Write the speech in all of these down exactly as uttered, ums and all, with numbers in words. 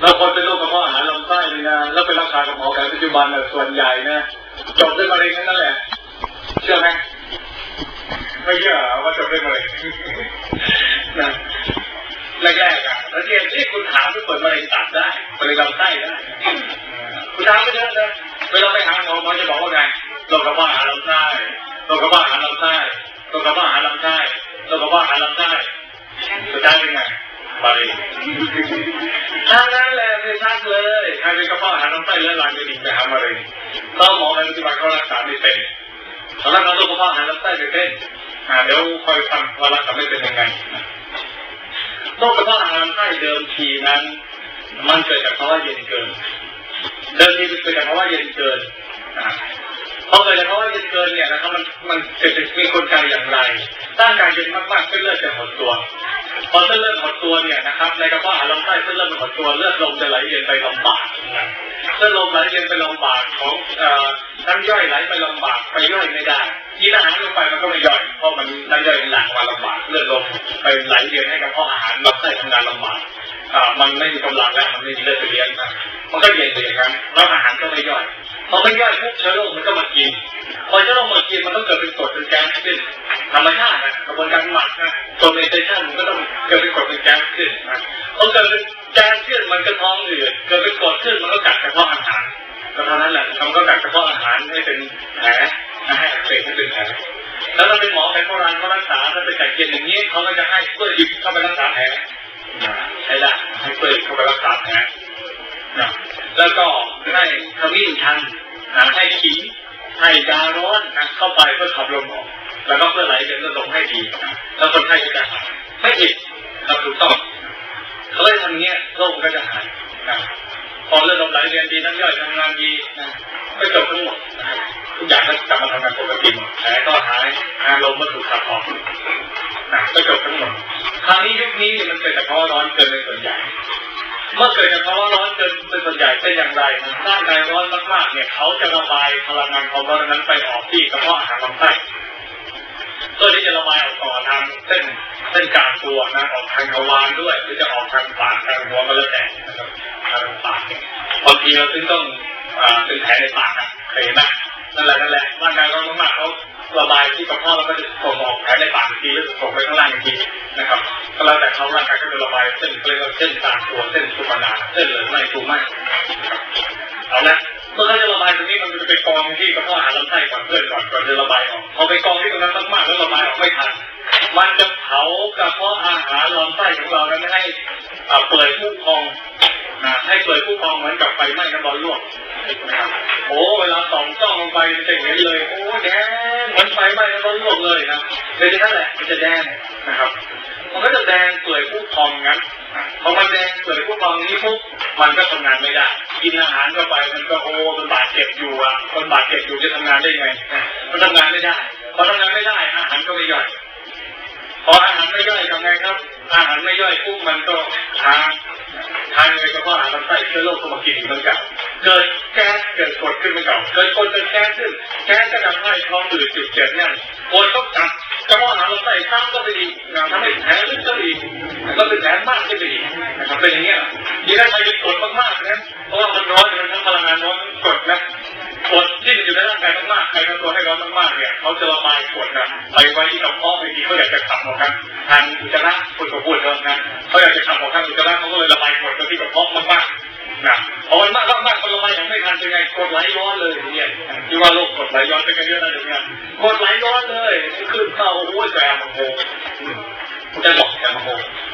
แล้วคนเป็นโรคกระเพาะอาหารลำไส้เลยนะแล้วไปรักษากับหมอแผนปัจจุบันเนี่ยส่วนใหญ่นะจบด้วยมะเร็งนั่นแหละเชื่อไหมไม่เชื่อว่าจบด้วยมะเร็งนะแรกๆอ่ะแล้วที่ที่คุณถามทุกคนมะเร็งตับได้มะเร็งลำไส้ได้คุณถามไปเยอะนะเวลาไปหาหมอหมอจะบอกว่าไงโรคกระเพาะอาหารลำไส้โรคกระเพาะอาหารลำไส้โรคกระเพาะอาหารลำไส้โรคกระเพาะอาหารลำไส้สุดท้ายเป็นไงมะเร็งทางนั้นแหละไม่ชัดเลยใครเป็นกระเพาะอาหารลำไส้เรื้อรังจะดิ่งไปหามะเร็งต้องหมอในปัจจุบันเขารักษาไม่เป็นตอนนั้นเราโรคกระเพาะอาหารลำไส้ไม่เป็นเดี๋ยวคอยฟังว่ารักษาไม่เป็นยังไงโรคกระเพาะอาหารลำไส้เดิมทีนั้นมันเกิดจากภาวะเย็นเกินเดิมทีมันเกิดจากภาวะเย็นเกินพอเกิดจากภาวะเย็นเกินเนี่ยนะครับมันมันเกิดมีกลไกอย่างไรร่างกายเย็นมากๆเส้นเลือดจะหดตัวพอเส้นเลือดหดตัวเนี่ยนะครับในกระเพาะอาหารลำไส้เส้นเลือดมันหดตัวเลือดลมจะไหลเวียนไปลำบากเส้นลมไหลเวียนไปลำบากของน้ำย่อยไหลไปลำบากไปย่อยไม่ได้กินอาหารลงไปมันก็ไม่ย่อยเพราะมันน้ำย่อยหลั่งมาลำบากเลือดลมไปไหลเวียนให้กระเพาะอาหารลำไส้ทำงานลำบากมันไม่มีกำลังแล้วมันไม่มีเลือดไปเลี้ยงนะมันก็เย็นไปอย่างนั้นแล้วอาหารก็ไม่ย่อยพอไม่ย่อยปุ๊บเชื้อโรคมันก็มากินพอเชื้อโรคมากินมันต้องเกิดเป็นกรดเป็นแก๊สขึ้นธรรมชาตินะกระบวนการหมักนะตัวเมเทชันมันก็ต้องเกิดเป็นกรดเป็นแก๊สขึ้นนะพอเกิดเป็นแก๊สขึ้นมันก็ท้องอืดเกิดเป็นกรดขึ้นมันก็กัดกระเพาะอาหารก็เท่านั้นแหละมันก็กัดกระเพาะอาหารให้เป็นแผลให้อักเสบให้เป็นแผลแล้วเราเป็นหมอแผนโบราณเขารักษาถ้าเป็นไก่เกลียนอย่างนี้เขาก็จะให้กล้วยดิบเข้าไปรักษาแผลใช่ละให้กล้วยดิบเข้าไปรักษาแผลนะแล้วก็ให้ขมิ้นชันนะให้ขิงให้ยาร้อนนะเข้าไปเพื่อขับลมออกแล้วก็เพื่อไหลเวียนเลือดลมให้ดีนะแล้วคนไข้จะหายไม่ผิดครับถูกต้องเขาเลยทำเงี้ยโรคก็จะหายนะพอเลือดลมไหลเวียนดีน้ำย่อยทำงานดีนะก็จบทั้งหมดนะทุกอย่างก็กลับมาทำงานปกติแผลก็หายอารมณ์ก็ถูกขับออกนะก็จบทั้งหมดคราวนี้ยุคนี้มันเกิดจากภาวะร้อนเกินเป็นส่วนใหญ่เมื่อเกิดจากภาวะร้อนเกินเป็นส่วนใหญ่เป็นอย่างไรร่างกายร้อนมากๆเนี่ยเขาจะระบายพลังงานความร้อนนั้นไปออกที่กระเพาะอาหารลำไส้เพื่อที่จะระบายออกต่อทางเส้นเส้นกลางตัวนะออกทางทวารด้วยหรือจะออกทางปากทางหัวก็แล้วแต่นะครับทางปากบางทีเราซึ่งต้องเป็นแผลในปากนะเคยไหมนั่นแหละนั่นแหละร่างกายร้อนมากๆเขาระบายที่กระเพาะแล้วก็จะส่งออกแผลในปากอีกทีแล้วส่งไปข้างล่างอีกทีนะครับก็แล้วแต่เขาร่างกายก็จะระบายเส้นเรียกว่าเส้นกลางตัวเส้นสุพรรณาเส้นเหลืองไม่ตูไม่เอาละเมื่อเขาจะระบายตรงนี้มันจะไปกองที่กระเพาะอาหารลำไส้ก่อนเพื่อนก่อนก่อนจะระบายออกพอไปกองที่ตรงนั้นมากๆแล้วระบายออกไม่ทันมันจะเผากระเพาะอาหารลำไส้ของเรานั้นให้เปื่อยพุพองนะให้เปื่อยพุพองเหมือนกับไฟไหม้น้ำร้อนลวกโอ้เวลาส่องจ้องลงไปมันจะเห็นเลยโอ้แดงเหมือนไฟไหม้น้ำร้อนลวกเลยนะเป็นแค่นั้นแหละมันจะแดงนะครับมันก็จะแดงเปื่อยพุพองงั้นพอมันแดงเปื่อยพุพองนี้ปุ๊บมันก็ทำงานไม่ได้กินอาหารเข้าไปมันก็โอ้มันบาดเจ็บอยู่อ่ะคนบาดเจ็บอยู่จะทำงานได้ไงมันทำงานไม่ได้พอทำงานไม่ได้อาหารก็ไม่ย่อยพออาหารไม่ย่อยทำไงครับอาหารไม่ย่อยปุ๊บมันก็ทางทางในกระเพาะอาหารลำไส้เชื้อโรคเข้ามากินเหมือนกันเกิดแก๊สเกิดกรดขึ้นเหมือนกันเกิดกรดเกิดแก๊สขึ้นแก๊สก็ทำให้ท้องอืดจุดเจ็บแน่นกรดก็กัดกระเพาะอาหารลำไส้ซ้ำก็ไปอีกทำให้แผลลึกก็อีกก็เป็นแผลมากขึ้นไปอีกนะครับเป็นอย่างเงี้ยยิ่งถ้าใครเป็นกรดมากๆนะเพราะว่ามันร้อนมันทั้งพลังงานร้อนกรดนะกรดที่มันอยู่ในร่างกายมากๆใครทำตัวให้ร้อนมากๆเนี่ยเขาจะระบายกรดนะไปไว้ที่กระเพาะบางทีเขาอยากจะขับออกกันทางอุจจาระคนก็พูดแล้วนะเขาอยากจะขับออกทางอุจจาระเขาก็เลยระบายกรดไปที่กระเพาะมากๆนะพอมันมากมากๆคนระบายยังไม่ทันเป็นไงกรดไหลย้อนเลยเนี่ยที่ว่าโรคกรดไหลย้อนเป็นกันเยอะนะเดี๋ยวนี้กรดไหลย้อนเลยขึ้นเข้าโอ้ยแสบโอ้โหจะบอกแสบโอ้โห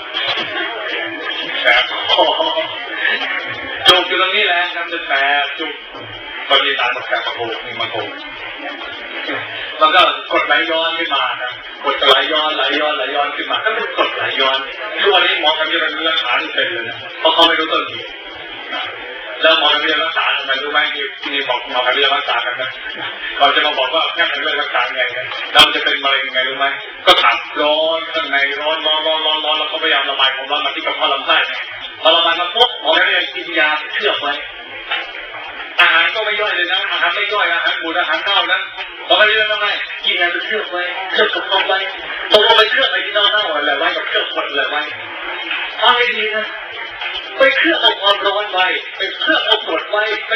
แสบจุกอยู่ตรงนี้แหละครับจะแสบจุกบางทีตาบอกแสบโอ้โหนี่มันโอ้มันก็กดไหลย้อนขึ้นมานะกดไหลย้อนไหลย้อนไหลย้อนขึ้นมาก็เป็นกดไหลย้อนทุกวันนี้หมอทำยังไงมีรักษาที่เป็นเลยนะเพราะเขาไม่รู้ต้นเหตุแล้วหมอทำยังไงรักษาทำไมรู้ไหมที่ที่บอกหมอทำยังไงรักษากันนะเราจะมาบอกว่าแค่ทำยังไงรักษาไงเราจะเป็นมะเร็งไงรู้ไหมก็ขับร้อนข้างในร้อนร้อนร้อนร้อนร้อนแล้วเขาพยายามระบายความร้อนมาที่กระเพาะลำไส้พอระบายมาปุ๊บหมอก็ยังกินยาเชือกไว้อาหารก็ไม่ย่อยเลยนะอาหารไม่ย่อยอาหารบูดอาหารเน่านะพอไม่ย่อยทำไงกินยาเชือกไว้เชือกกับความไว้พอไปเชือกไปที่เน่าเน่าอะไรไว้กับเชือกคนอะไรไว้ฟังให้ดีนะไปเครื่องเอาความร้อน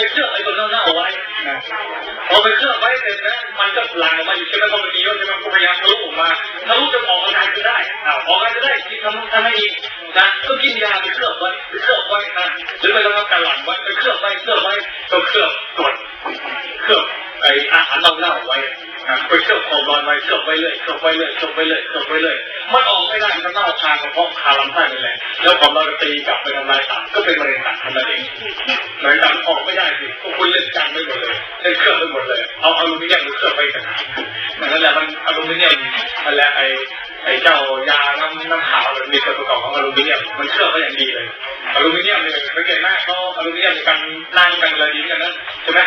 เคลือบไอ้ตัวเน่าๆไว้นะพอไปเคลือบไว้เสร็จนะมันก็หลั่งออกมาอยู่ใช่ไหมพอมันมีเยอะใช่ไหมก็พยายามทะลุออกมาทะลุจะออกอาการก็ได้ออกอาการก็ได้กินทำทำให้อีกนะก็กินยาไปเคลือบไว้ไปเคลือบไว้นะหรือไม่ต้องทำการหลั่งไว้ไปเคลือบไว้เคลือบไว้ก็เคลือบตรวจเคลือบไอ้อาหารเน่าๆไว้ไปเคลือบความร้อนไว้เคลือบไว้เลยเคลือบไว้เลยเคลือบไว้เลยเคลือบไว้เลยมันออกไม่ได้มันเน่าคากระเพาะคาลำไส้ไปเลยแล้วความร้อนตีกลับไปทำลายตับก็เป็นมะเร็งตับทันทีมะเร็งตับออกไม่ได้สิพวกคุณเล่นจังไม่หมดเลยเล่นเคลือบไปหมดเลยเอาอลูมิเนียมเคลือบไปกันนั่นแหละมันอลูมิเนียมนั่นแหละไอ้ไอ้เจ้ายาน้ำน้ำขาวมันมีส่วนประกอบของอลูมิเนียมมันเคลือบไว้อย่างดีเลยอลูมิเนียมเนี่ยสังเกตไหมเขาอลูมิเนียมกันนั่งกันเลยดีกันนะใช่ไหม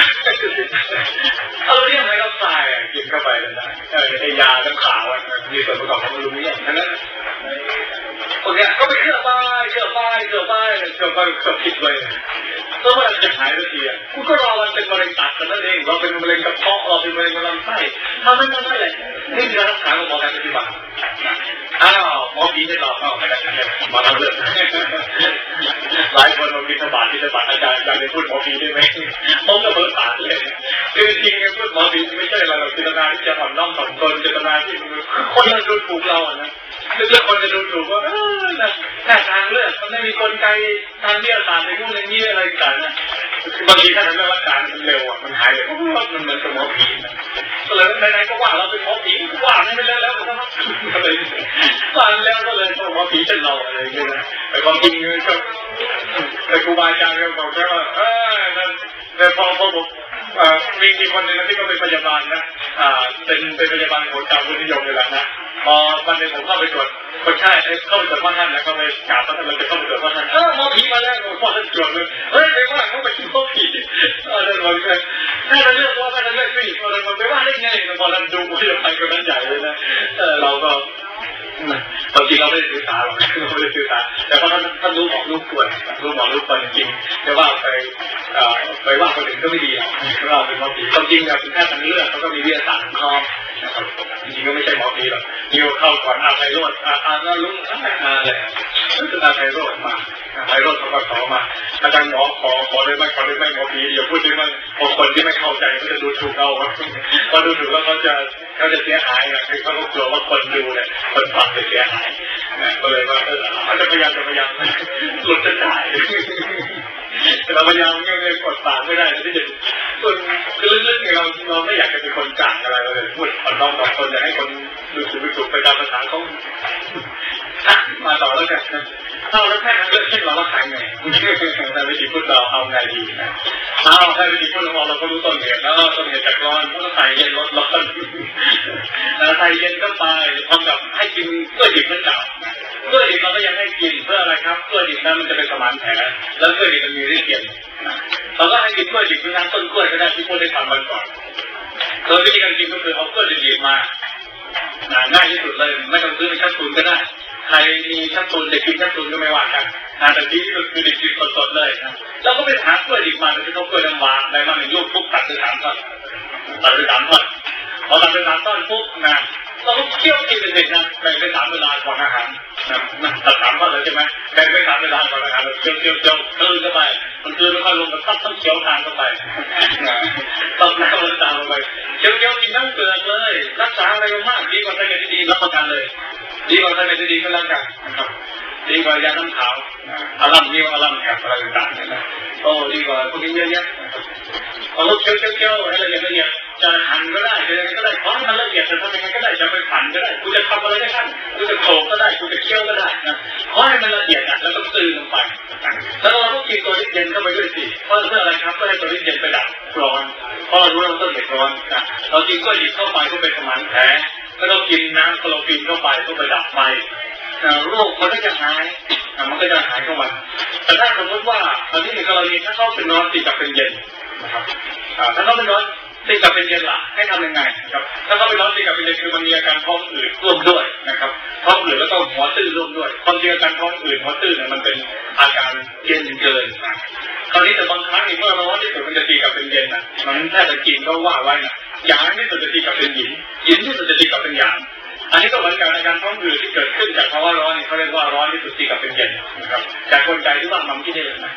อลูมิเนียมอะไรก็ตายกินเข้าไปเลยนะไอ้ยาน้ำขาวมีส่วนประกอบของอลูมิเนียมทั้งนั้นคนเนี้ยก็ไปเคลือบไปเคลือบไปเคลือบไปเคลือบไปเคลือบผิดเลยแล้วมันจะหายทันทีอ่ะคุณก็รอมันเป็นมะเร็งตับกันนั่นเองเราเป็นมะเร็งกระเพาะเราเป็นมะเร็งลำไส้ทำไม่ได้เลยนี่คือการรักษาของหมอการปฏิบัติอ้าวหมอผีจะหลอกเอาไปได้ยังไงมาทำเรื่องหลายคนมาบิณฑบาตบิณฑบาตอาจารย์อยากจะพูดหมอผีได้ไหมผมก็เบิกปากเลยคือจริงๆพูดหมอผีไม่ใช่อะไรหรอกเจตนาที่จะผ่อนน้อมถ่อมตนเจตนาที่คนมันดูถูกเราอ่ะนะเรื่องคนจะดูถูกว่าเออนะแค่ทางเลือกมันไม่มีกลไกทางเลือกต่างในพวกนี้อะไรต่างนะบางทีถ้าทำไม่ว่าการมันเร็วอ่ะมันหายเลยมันเหมือนกับหมอผีนะก็เลยไหนๆก็ว่าเราเป็นหมอผีว่าไม่เป็นแล้วแล้วก็เลยว่าแล้วก็เลยหมอผีเป็นเราอะไรอย่างเงี้ยนะไอ้ความจริงก็ไอ้ครูบาอาจารย์เขาบอกแค่ว่าเออนั่นแต่พอพอผมมีมีคนหนึ่งที่ก็เป็นพยาบาลนะอ่าเป็นเป็นพยาบาลของชาวพุทธนิยมเลยแหละนะพอวันนึงผมเข้าไปตรวจคนไข้เข้าไปตรวจว่าท่านแล้วก็ไปกราบพระท่านเลยเข้าไปตรวจว่าท่านเออหมอผีมาแล้วผมพอท่านตรวจเลยเฮ้ยไปว่าเขาไปชิมหมอผีเออท่านบอกเลยถ้าเราเลือกว่าท่านเลือกสิพอเราไปว่าได้ไงพอเราดูผู้ชายคนนั้นใหญ่เลยนะเออเราก็บางทีเราไม่ได้ศึกษาหรอกเราไม่ได้ศึกษาแต่พอท่านท่านรู้บอกรู้ควรรู้บอกรู้ควรจริงๆแต่ว่าไปไปว่าคนอื่นก็ไม่ดีหรอกเราเป็นหมอผีความจริงเนี่ยเป็นแค่ทางเลือกเขาก็มีวิทยาศาสตร์ของเขาจริงๆก็ไม่ใช่หมอผีหรอกมีเข้าก่อนอาไพโรจน์อาอาแล้วลุงอาอะไรคืออาไพโรจน์มาอาไพโรจน์เขาก็ขอมาอาจารย์หมอขอขอได้ไหมขอได้ไหมหมอผีอย่าพูดถึงมันบางคนที่ไม่เข้าใจเขาจะดูถูกเราพอดูถูกแล้วเขาจะเขาจะเสียหายอ่ะคือเขากลัวว่าคนดูเนี่ยคนฟังจะเสียหายก็เลยว่าเออเขาจะพยายามจะพยายามหลุดจะได้แต่เราพยายามไม่ไม่กดปากไม่ได้ที่จะคือลึกๆเนี่ยเราเราไม่อยากจะเป็นคนกลางอะไรเราเลยพูดอ่อนน้อมต่อคนอยากให้คนดูถูกดูถูกไปตามภาษาเขามาต่อแล้วกันถ้าเราแค่ทางเลือกเช่นเราว่าขายไงในวิธีพูดเราเอาไงดีนะเอาแค่วิธีพูดของเราเราก็รู้ต้นเหตุแล้วต้นเหตุจากร้อนก็ใส่เย็นลดร้อนใส่เย็นก็ไปพร้อมกับให้กินกล้วยดิบเหมือนเก่ากล้วยดิบเราก็ยังให้กินเพื่ออะไรครับกล้วยดิบนั้นมันจะเป็นสมานแผลแล้วกล้วยดิบมันมีฤทธิ์เย็นเราก็ให้กินกล้วยดิบคือน้ำต้นกล้วยก็ได้ที่พูดได้ฟังวันก่อนโดยวิธีการกินก็คือเอากล้วยดิบมาง่ายที่สุดเลยไม่ต้องซื้อเป็นแคปซูลก็ได้ใครมีแคปซูลเด็กกินแคปซูลก็ไม่ว่ากันแต่ที่ที่สุดคือดิบๆสดๆเลยนะแล้วก็ไปหากล้วยดิบมาโดยที่เขากล้วยน้ำว้าในมาหนึ่งลูกปุ๊บตัดไปสามท่อนตัดไปสามท่อนพอตัดไปสามท่อนปุ๊บนะเราก็เคี่ยวกินเด็กๆนะแบ่งไปสามเวลาก่อนอาหารนะตัดสามท่อนเลยใช่ไหมแบ่งไปสามเวลาก่อนอาหารเคี่ยวเคี่ยวเคี่ยวคลื่นเข้าไปมันคลื่นไม่ค่อยลงกับตับต้องเคี้ยวทานเข้าไปตับน้ำมันตามลงไปเคี้ยวเคี้ยวกินน้ำเกลือเลยรักษาอะไรมากดีกว่าไทยดีรับประกันเลยดีกว่าไทยดีก็แล้วกันดีกว่ายาน้ำขาวอารัมนิวอารัมแอบอะไรต่างๆนะโอ้ดีกว่าพวกนี้เยอะแยะเอาลูกเคี้ยวเคี้ยวเคี้ยวให้ละเอียดละเอียดจะหั่นก็ได้จะยังไงก็ได้ขอให้มันละเอียดจะทำยังไงก็ได้จะไปหั่นก็ได้กูจะทำอะไรก็ได้กูจะโขกก็ได้กูจะเคี้ยวก็ได้นะขอให้มันละเอียดอ่ะแล้วก็ตื่นลงไปแล้วเราต้องกินตัวที่เย็นเข้าไปด้วยสิเพราะเพื่ออะไรครับเพื่อให้ตัวที่เย็นไปดับร้อนเพราะเรารู้เราต้องเดือดร้อนนะเรากินก็ดิบเข้าไปก็เป็นสมานแผลแล้วเรากินน้ำคลอโรฟินเข้าไปก็ไปดับไฟโรคมันก็จะหายมันก็จะหายเข้ามาแต่ถ้าสมมติว่าตอนนี้ในกรณีถ้าเขาเป็นร้อนติดกับเป็นเย็นนะครับถ้าเขาเป็นร้อนติดกับเป็นเย็นล่ะให้ทำยังไงครับถ้าเขาเป็นร้อนติดกับเป็นเย็นคือมันมีอาการท้องอืดร่วมด้วยนะครับท้องอืดแล้วก็หัวตื้อร่วมด้วยความจริงอาการท้องอืดหัวตื้อเนี่ยมันเป็นอาการเย็นเกินตอนนี้แต่บางครั้งเมื่อร้อนที่สุดมันจะตีกับเป็นเย็นนะมันแค่จะกินก็ว่าไว้นะหยางที่สุดจะตีกับเป็นหยินหยินที่สุดจะตีกับเป็นหยางอันนี้ก็เหมือนกันอาการท้องอืดที่เกิดขึ้นจากภาวะร้อนนี่เขาเรียกว่าร้อนที่สุดตีกับเป็นเย็นนะครับจากกลไกที่ว่ามันที่ได้นะ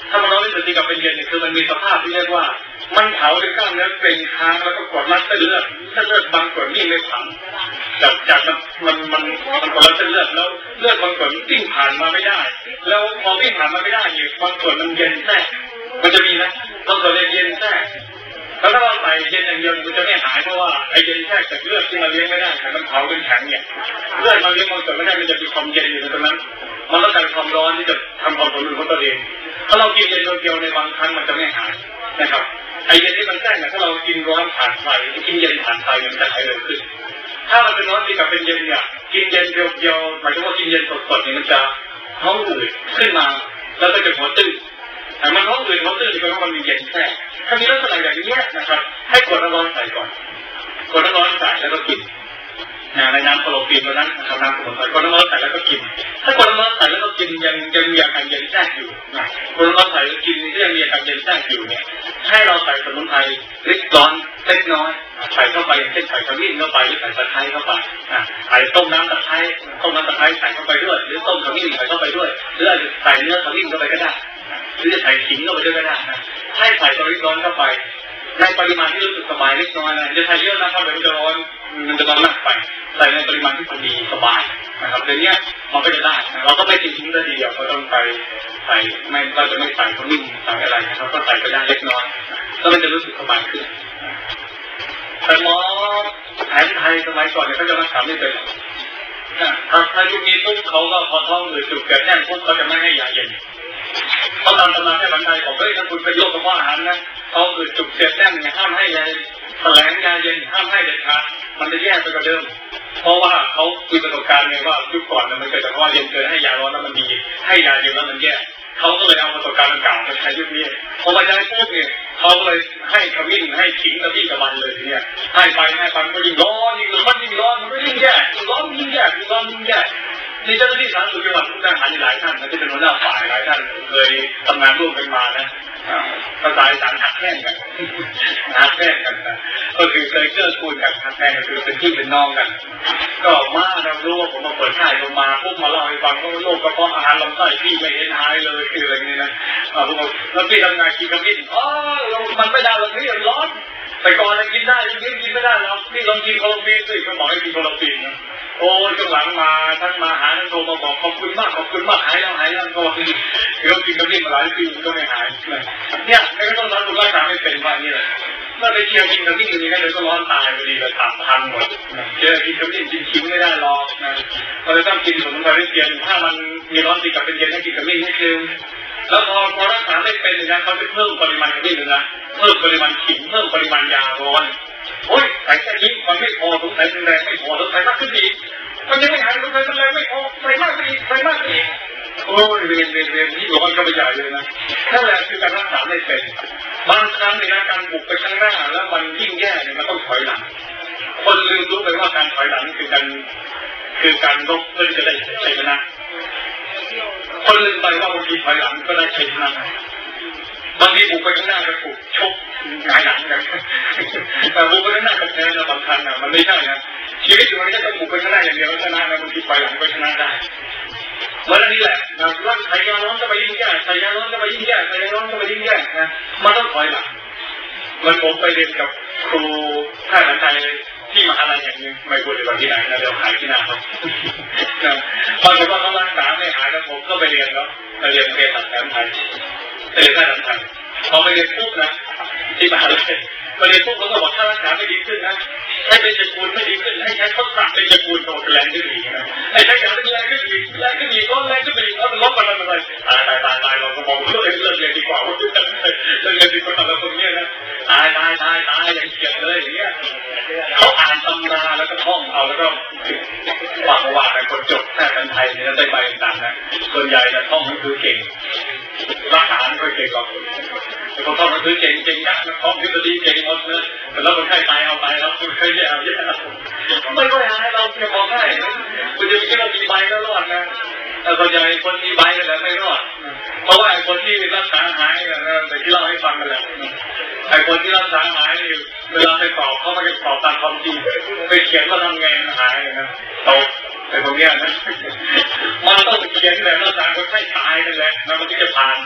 ถ้ามันร้อนที่สุดที่กับเป็นเย็นเนี่ยคือมันมีสภาพที่เรียกว่ามันเผาด้วยกล้ามเนื้อเป็นค้างแล้วก็กดรัดเส้นเลือดเส้นเลือดบางส่วนยิ่งไม่ผังจากจากมันมันมันกดรัดเส้นเลือดแล้วเลือดบางส่วนวิ่งผ่านมาไม่ได้แล้วพอวิ่งผ่านมาไม่ได้เนี่ยบางส่วนมันเย็นแทรกมันจะมีนะบางส่วนเย็นแทรกแล้วถ้าเราใส่เย็นอย่างเดียวมันจะไม่หายเพราะว่าไอเย็นแทรกจากเลือดที่มันเลี้ยงไม่ได้แต่มันเผาจนแข็งเนี่ยเลือดมันเลี้ยงบางส่วนไม่ได้มันจะมีความเย็นอยู่ตรงนั้นมันต้องการความร้อนที่จะทำความสมดุลของตัวเองถ้าเรากินเย็นเดียวในบางครั้งมันจะไม่หายนะครับไอเย็นที่มันแทรกเนี่ยถ้าเรากินร้อนผ่านไฟกินเย็นผ่านไฟมันจะหายเร็วขึ้นถ้ามันเป็นร้อนที่กับเป็นเย็นเนี่ยกินเย็นเดียวๆหมายถึงว่ากินเย็นสดๆเนี่ยมันจะท้องอืดขึ้นมาแล้วก็จะหัวตื้อแต่มันท้องอืดท้องตื้อเพราะว่ามันมีเย็นแทรกถ้ามีลักษณะอย่างนี้นะครับให้กดน้ำร้อนใส่ก่อนกดน้ำร้อนใส่แล้วก็กินในน้ำโคโลฟีนตัวนั้นนะครับน้ำสมุนไพรกดน้ำร้อนใส่แล้วก็กินถ้ากดน้ำร้อนใส่แล้วก็กินยังยังมีอาการเย็นแทรกอยู่นะกดน้ำร้อนใส่แล้วกินที่ยังมีอาการเย็นแทรกอยู่เนี่ยให้เราใส่สมุนไพรเล็กร้อนเล็กน้อยใส่เข้าไปเช่นใส่ขมิ้นเข้าไปหรือใส่ตะไคร้เข้าไปใส่ต้มน้ำตะไคร้ต้มน้ำตะไคร้ใส่เข้าไปด้วยหรือต้มขมิ้นใส่เข้าไปด้วยหรือใส่เนื้อขมิ้นเข้าไปก็ได้หรือจะใส่ขิงเข้าไปด้วยก็ได้นะให้ใส่ตัวเล็กร้อนเข้าไปในปริมาณที่รู้สึกสบายเล็กน้อยนะจะใส่เยอะนะครับเดี๋ยวมันจะร้อนมันจะร้อนมากไปใส่ในปริมาณที่พอดีสบายนะครับเดี๋ยวนี้มันก็จะได้เราก็ไม่กินทิ้งแต่ทีเดียวเราต้องไปใส่ไม่เราจะไม่ใส่ขมิ้นใส่อะไรนะครับก็ใส่ไปได้เล็กน้อยแล้วมันจะรู้สึกสบายขึ้นแต่หมอแผนไทยสมัยก่อนเนี่ยเขาจะรักษาไม่เป็นถ้าถ้ายุคนี้ปุ๊บเขาก็พอท้องหรือจุกเกิดแน่นปุ๊บเขาจะไม่ให้ยาเย็นเขาตามตำราแค่บรรทัยบอกเฮ้ยถ้าคุณไปโยกกับว่าอาหารนะเขาคือจุกเกิดแน่นเนี่ยห้ามให้ยาแถลงยาเย็นห้ามให้เด็ดขาดมันจะแย่ไปกว่าเดิมเพราะว่าเขาคุยประสบการณ์ไงว่ายุคก่อนมันเกิดจากว่าเย็นเกินให้ยาร้อนแล้วมันดีให้ยาเย็นแล้วมันแย่เขาก็เลยเอาประสบการณ์เก่ามาใช้ยุคนี้พอมาใช้ปุ๊บเนี่ยเขาก็เลยให้ขมิ้นให้ขิงกับพี่กับมันเลยเนี่ยให้ไปให้ไปก็ยิ่งร้อนยิ่งร้อนยิ่งร้อนมันก็ยิ่งแย่ยิ่งร้อนยิ่งแย่ยิ่งร้อนยิ่งแย่นี่เจ้าหน้าที่สาธารณสุขจังหวัดมุกดาหารหลายท่านนะที่เป็นหัวหน้าฝ่ายหลายท่านเคยทำงานร่วมกันมานะภาษาอีสานหักแห้งกันหักแห้งกันนะก็คือเคยเกื้อกูลกันหักแห้งก็คือเป็นพี่เป็นน้องกันก็มาเรารู้ว่าผมมาเปิดค่ายลงมาพวกมาเล่าให้ฟังว่าโรคกระเพาะอาหารลำไส้พี่ไม่เห็นหายเลยคืออะไรนี่นะผมบอกแล้วพี่ทำงานกินกระมิ้นอ๋อมันไม่ได้หรอกพี่ร้อนแต่ก่อนกินได้ยังกินไม่ได้หรอกพี่ลองกินโคโลฟีนสิคุณหมอให้กินโคโลฟีนนะโอ้ยช่วงหลังมาทั้งมาหาทั้งโทรมาบอกขอบคุณมากขอบคุณมากหายแล้วหายแล้วก็คือเรากินกระมิ้นมาหลายปีก็ไม่หายเนี่ยไม่ต้องร้อนตัวร่างกายไม่เป็นว่านี่แหละเมื่อไปเที่ยวกินกระมิ้นอย่างนี้ก็เลยก็ร้อนตายพอดีเลยถามพังหมดเจอกินกระมิ้นกินขิงไม่ได้หรอกนะเราจะต้องกินสมุนไพรเย็นถ้ามันมีร้อนติดกับเป็นเย็นให้กินกระมิ้นให้เร็วแล้วพอพอรักษาไม่เป็นนะเขาจะเพิ่มปริมาณกระมิ้นนะเพิ่มปริมาณขิงเพิ่มปริมาณยาร้อนโอ้ยใส่แค่นี้มันไม่พอสงสัยมันแรงไม่พอสงสัยมากขึ้นอีกมันยังไม่หายสงสัยมันแรงไม่พอใส่มากขึ้นอีกใส่มากขึ้นอีกโอ้ยเรียนเรียนเรียนที่ร้อนก็ไม่ใหญ่เลยนะนั่นแหละคือการรักษาไม่เป็นบางครั้งในการบุกไปข้างหน้าแล้วมันยิ่งแย่เนี่ยมันต้องถอยหลังคนลืมรู้ไปว่าการถอยหลังคือการคือการรบเพื่อจะได้ชัยชนะคนลืมไปว่าบางทีถอยหลังก็ได้ชัยชนะบางทีบุกไปข้างหน้าก็ถูกชกหงายหลังกันแต่บุกไปข้างหน้าก็แพ้นะบางครั้งนะมันไม่ใช่นะชีวิตมันไม่ใช่ต้องบุกไปข้างหน้าอย่างเดียวชนะนะบางทีถอยหลังก็ชนะได้วันนี้แหละนะร่างใส่ยาร้อนก็ไปยิ่งแย่ใส่ยาร้อนก็ไปยิ่งแย่ใส่ยาร้อนก็ไปยิ่งแย่นะมันต้องถอยหลังมันผมไปเรียนกับครูท่านอาจารย์ที่มหาลัยอย่างนึงไม่พูดดีกว่าที่ไหนนะเดี๋ยวหายที่หน้าเขาพอจะว่าเขารักษาไม่หายแล้วผมก็ไปเรียนแล้วไปเรียนเภสัชแผนไทยไปเรียนแพทย์แผนไทยพอไปเรียนปุ๊บนะที่มหาลัยไปเรียนปุ๊บเขาก็บอกถ้ารักษาไม่ดีขึ้นนะให้เป็นจมูกไม่ดีขึ้นให้ใช้ทักษะเป็นจมูกโตแรงขึ้นอีกนะให้ใช้การเป็นแรงขึ้นอีกแรงขึ้นอีกก็แรงขึ้นอีกเอาลบกันมันเลยตายตายตายตายเราก็มองเลิกเลิกเรียนดีกว่าเลิกเรียนดีกว่าเราคนนี้นะตายตายตายตายอย่างเฉียดเลยอย่างเงี้ยเขาอ่านตำราแล้วก็ท่องเอาแล้วก็วางวางในคนจบแพทย์แผนไทยเนี่ยได้ใบต่างนะส่วนใหญ่จะท่องก็คือเก่งรักษาไม่ค่อยเก่งหรอกแต่พอท่องก็คือเก่งเก่งนะท่องทฤษฎีเก่งหมดเลยแต่แล้วคนไข้ตายเอาไปแล้วคนไข้แย่แย่ไม่ค่อยหายเราเพียงพอให้คุณจะคิดว่ามีใบแล้วรอดนะแต่ส่วนใหญ่คนมีใบแต่ไม่รอดเพราะว่าไอ้คนที่รักษาหายเนี่ยแต่ที่เล่าให้ฟังกันแหละไอ้คนที่รักษาหายเวลาไปสอบเขาไม่ได้สอบตามความจริงไปเขียนว่าทำไงหายนะตกไอ้พวกนี้นะมันต้องเขียนแบบรักษาคนไข้ตายนั่นแหละมันถึงจะผ่าน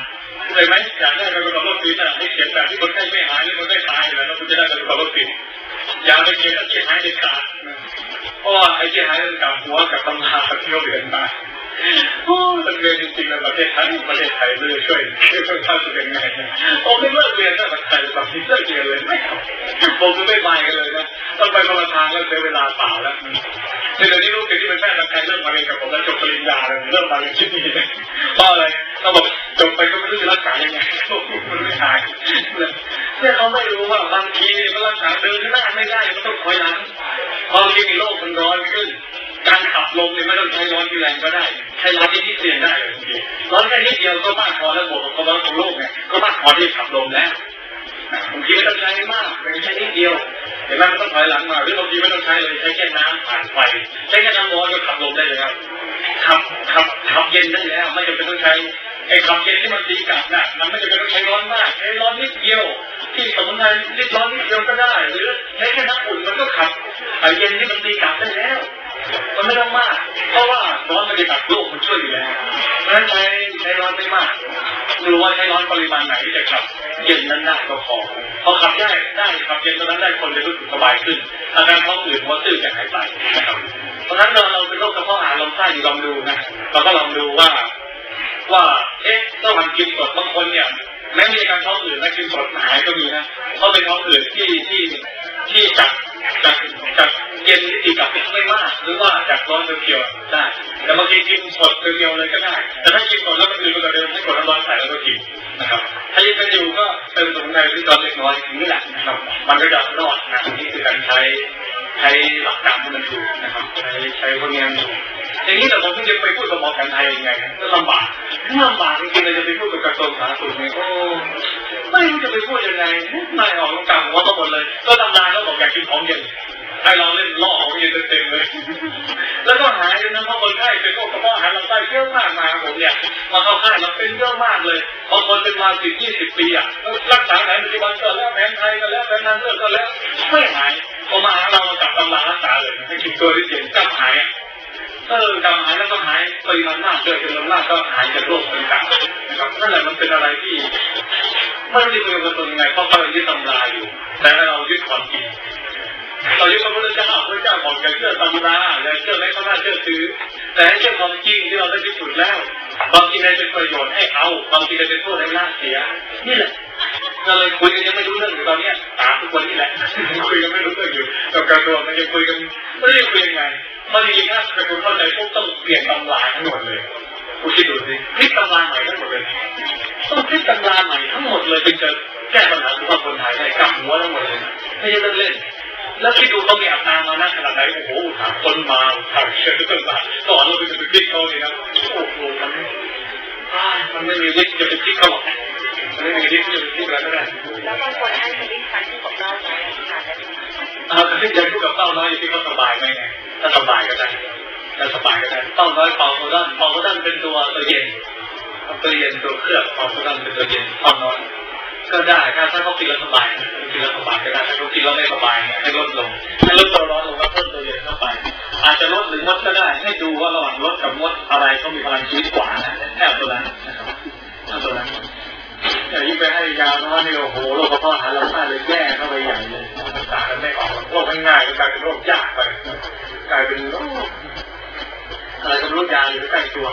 เลยไหมอยากได้การกำหนดโรคศีลน่ะให้เขียนแบบที่คนไข้ไม่หายหรือคนไข้ตายแล้วเราคุณจะได้การกำหนดโรคศีลอย่าไปเขียนที่หายเด็ดขาดเพราะว่าไอ้ที่หายเป็นกับหัวกับตำราที่เขาเรียนมาโอ้มันเรียนจริงๆในประเทศไทยประเทศไทยเลยช่วยช่วยช่วยท่านจะเป็นไงโอ้ไม่เลิกเรียนตั้งแต่ไทยตอนนี้เลิกเรียนเลยไม่เอาผมจะไม่ไปกันเลยนะต้องไปคนละทางแล้วเสียเวลาเปล่าแล้วในเดี๋ยวนี้ลูกที่เป็นแพทย์ทางการเริ่มมาเรียนกับผมแล้วจบปริญญาเลยเริ่มมาเรียนที่นี่เพราะอะไรเขาบอกจบไปก็ไม่รู้จะรักษายังไงมันไม่หายเนี่ยเขาไม่รู้ว่าบางทีมันรักษาเดินหน้าไม่ได้มันต้องคอยหลังบางทีโลกมันร้อนขึ้นการขับลมเนี่ยไม่ต้องใช้ร้อนที่แรงก็ได้ใช้ร้อนที่นิดเดียวได้เลยทีร้อนแค่นิดเดียวก็มากพอแล้วบวกกับความร้อนของโลกเนี่ยก็มากพอที่ขับลมแล้วบางทีไม่ต้องใช้มากใช้นิดเดียวเห็นไหมมันต้องถอยหลังมาหรือบางทีไม่ต้องใช้เลยใช้แค่น้ำผ่านไฟใช้แค่น้ำร้อนก็ขับลมได้เลยครับขับขับขับเย็นได้แล้วไม่จำเป็นต้องใช้ไอ้ขับเย็นที่มันตีกลับน่ะมันไม่จำเป็นต้องใช้ร้อนมากใช้ร้อนนิดเดียวที่สมุนไพรนิดร้อนนิดเดียวก็ได้หรือใช้แค่น้ำอุ่นมันก็ขับไอ้เย็นที่มันตีกลับได้แล้วมันไม่ต้องมากเพราะว่าร้อนมันจะตัดโลกมันช่วยอยู่แล้วเพราะฉะนั้นใช้ใช้ร้อนไม่มากดูว่าใช้ร้อนปริมาณไหนจะขับเย็นนั้นได้ก็พอพอขับได้ได้ขับเย็นตอนนั้นได้คนจะรู้สึกสบายขึ้นอาการท้องอืดหัวตื้อจะหายไปนะครับเพราะฉะนั้นเราเราเป็นโรคกระเพาะอาหารลำไส้ลองดูนะเราก็ลองดูว่าว่าเอ๊ะถ้ามันกินสดบางคนเนี่ยแม้มีอาการท้องอืดและกินสดหายก็มีนะเพราะเป็นท้องอืดที่ที่ที่จากจากจากเย็นที่ตีกลับไม่มากหรือว่าจากร้อนเพียวๆได้แต่บางทีกินสดเพียวๆเลยก็ได้แต่ถ้ากินสดแล้วมันอืดมันก็เดินให้กดน้ำร้อนใส่แล้วก็กินนะครับถ้ายังเป็นอยู่ก็เติมสมุนไพรที่ตอนเล็กน้อยนี่แหละนะครับมันก็จะรอดนะนี่คือการใช้ใช้หลักการที่มันถูกนะครับใช้ใช้พวกนี้ถูกอย่างนี้แต่ผมจะไปพูดกับหมอแผนไทยยังไงก็ลำบากลำบากจริงๆเลยจะไปพูดกับกระทรวงสาธารณสุขเนี่ยโอ้ไม่รู้จะไปพูดยังไงไม่ออกตรงกลางหัวทั้งหมดเลยก็ทำงานแล้วบอกอยากกินของเย็นให้เราเล่นล่อของเย็นเต็มๆเลยแล้วก็หายนะเพราะคนไข้เป็นโรคกระเพาะอาหารลำไส้เยอะมากมาผมเนี่ยมาเข้าค่ายมาเป็นเยอะมากเลยบางคนเป็นมาสิบยี่สิบปีอ่ะรักษาแผนปัจจุบันก็แล้วแผนไทยก็แล้วแผนทางเลือกก็แล้วไม่หายพอมาหาเราจับตำรารักษาเลยให้กินตัวที่เจ็บจำหายเออจำหายแล้วก็หายปริมาณมากด้วยจำนวนมากก็หายจากโรคต่างๆนะครับนั่นแหละมันเป็นอะไรที่ไม่ได้คุยกันตรงไหนเพราะเรายึดตำราอยู่แต่เรายึดความจริงเรายึดพระพุทธเจ้าพระเจ้าบอกอย่าเชื่อตำราอย่าเชื่อไม่เขาน่าเชื่อถือแต่ให้เชื่อความจริงที่เราได้พิสูจน์แล้วบางทีในเป็นประโยชน์ให้เอาบางทีในเป็นโทษให้น่าเสียนี่แหละเราเลยคุยกันยังไม่รู้เรื่องอยู่ตอนนี้ตามทุกคนนี่แหละคุยกันไม่รู้เรื่องอยู่กับกระทรวงมันยังคุยกันไม่ได้คุยยังไงมันจริงๆถ้าเป็นคนเข้าใจพวกต้องเปลี่ยนตำราทั้งหมดเลยคุณคิดดูสิพลิกตำราใหม่ทั้งหมดเลยต้องพลิกตำราใหม่ทั้งหมดเลยเป็นจะแก้ปัญหาสุขภาพคนไทยได้กลับหัวทั้งหมดเลยไม่ใช่เล่นๆแล้วคิดดูเขามีอัตรามานะขนาดไหนโอ้โหถามคนมาถามเชื่อเรื่องมาสอนเราเป็นจะไปพลิกเขาเลยนะโอ้โหมันมันไม่มีวิธีจะไปพลิกเขาหรอกมันไม่มีวิธีจะไปพลิกอะไรก็ได้แล้วบางคนให้ชีวิตการที่กับเราไหมค่ะอ่าที่จะพูดกับเต้าน้อยที่เขาสบายไหมไงถ้าสบายก็ได้ถ้าสบายก็ได้เต้าน้อยเป่าโคดันเป่าโคดันเป็นตัวตัวเย็นตัวเย็นตัวเคลือบเป่าโคดันเป็นตัวเย็นเต้าน้อยก็ได้ถ้าถ้าเขากินแล้วสบายกินแล้วสบายก็ได้ถ้าเขากินแล้วไม่สบายให้ลดลงให้ลดตัวร้อนลงแล้วเพิ่มตัวเย็นเข้าไปอาจจะลดหรือลดก็ได้ให้ดูว่าระหว่างลดกับลดอะไรเขามีพลังชีวิตกว่าแค่ตัวนั้นนะครับแค่ตัวนั้นอย่ายิ่งไปให้ยาเพราะว่านี่โอ้โหโรคกระเพาะอาหารลำไส้เลยแย่เข้าไปใหญ่เลยรักษากันไม่ออกโรคง่ายๆกลายเป็นโรคยากไปกลายเป็นโรคอะไรก็รู้ยาอยู่ใกล้ตัว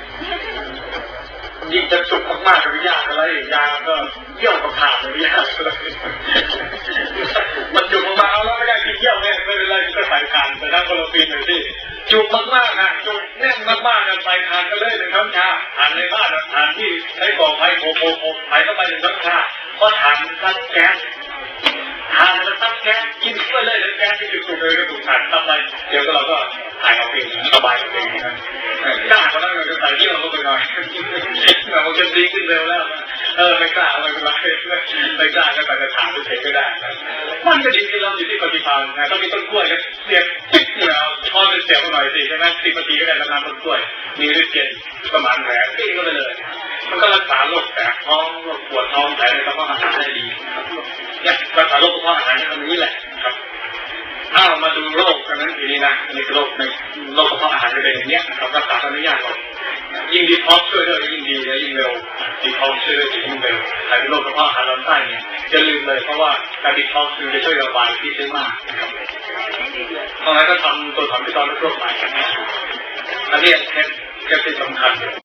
ยิ่งจะจุกมากๆก็ยากอะไรยาก็เยี่ยวกับขาดเลยยากเลยมันจุกมากๆเอาแล้วไม่ได้กินเยี่ยวเนี่ยไม่เป็นไรก็ใส่ทานแต่ถ้าคนเราปีนหน่อยที่จุกมากๆนะจุกแน่นมากๆนะใส่ทานก็เลยหนึ่งน้ำชาทานในบ้านทานที่ใช้กล่องไฟโคโคโคใส่เข้าไปหนึ่งน้ำชาเพราะทานซัดแก๊สทานแล้วซัดแก๊สกินไปเลยแล้วแก๊สที่จุกๆเลยก็ถูกทานทำไปเดี๋ยวก็เราก็ถ่ายเอาเองสบายเอาเองนะกล้าก็ต้องเราจะใส่เยี่ยวลงไปหน่อยเราจะดีขึ้นเร็วแล้วเออไม่กล้าไม่เป็นไรไม่กล้าก็แต่จะถามเฉยๆก็ได้มันจะดีที่เราอยู่ที่ปฏิภาณนะต้องมีต้นกล้วยก็เสียบติ๊กเนี่ยพอเป็นเสียบหน่อยสิใช่ไหมสิบนาทีก็ได้แล้วน้ำต้นกล้วยมีฤทธิ์เย็นประมาณแผลติ๊กก็ไปเลยมันก็รักษาโรคแผลท้องโรคปวดท้องแผลในกระเพาะอาหารได้ดีเนี่ยรักษาโรคกระเพาะอาหารทำนี้แหละครับอ้าวมาดูโรคกันนั้นทีนี้นะนี่คือโรคในโรคกระเพาะอาหารจะเป็นอย่างนี้นะครับรักษาไม่ยากหรอกยิ่งดีท็อกช่วยได้ยิ่งดีและยิ่งเร็วดีท็อกช่วยได้ยิ่งเร็วใครเป็นโรคกระเพาะอาหารลำไส้เนี่ยจะลืมเลยเพราะว่าการดีท็อกคือจะช่วยระบายพิษได้มากเพราะงั้นก็ทำตัวทำที่ตอนทั่วไปอันนี้แค่แค่ที่สำคัญ